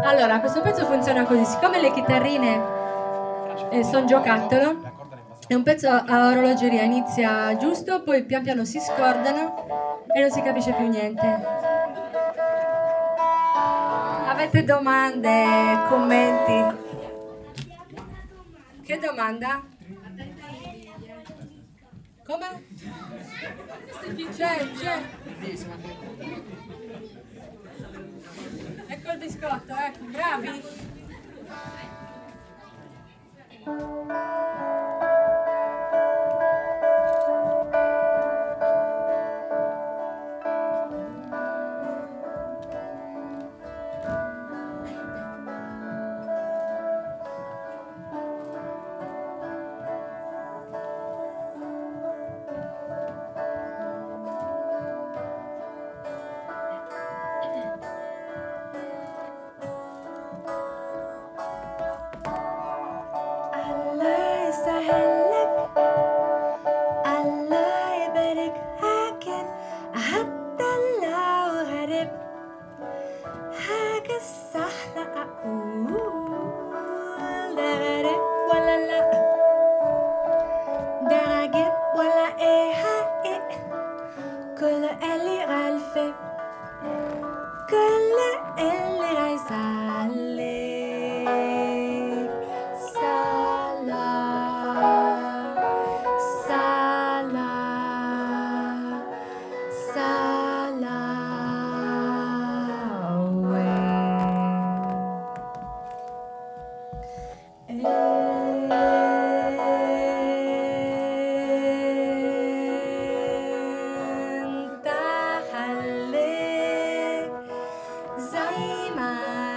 Allora, questo pezzo funziona così, siccome le chitarrine sono giocattolo, è un pezzo a orologeria, inizia giusto, poi pian piano si scordano e non si capisce più niente. Avete domande, commenti? Che domanda? Come? C'è. Ecco il biscotto, ecco, bravi. الله يسهلك، الله يبارك هاكن حتى لو غريب حاجة الصح لا أقول ده غريب ولا لا، ده عجيب ولا إيه حقيق، كل اللي غالفه كل اللي غيسالك سلام سلام انت حليت زي ما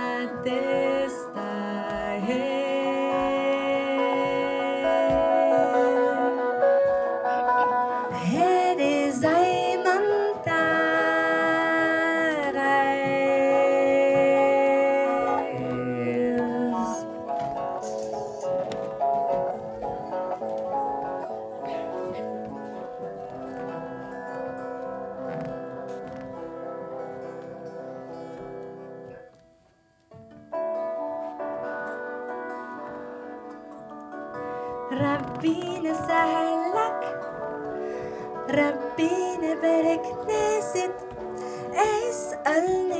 تستاهل هادي زي ما انت عايز ربنا سهلك، ربنا بارك ناسك اسألني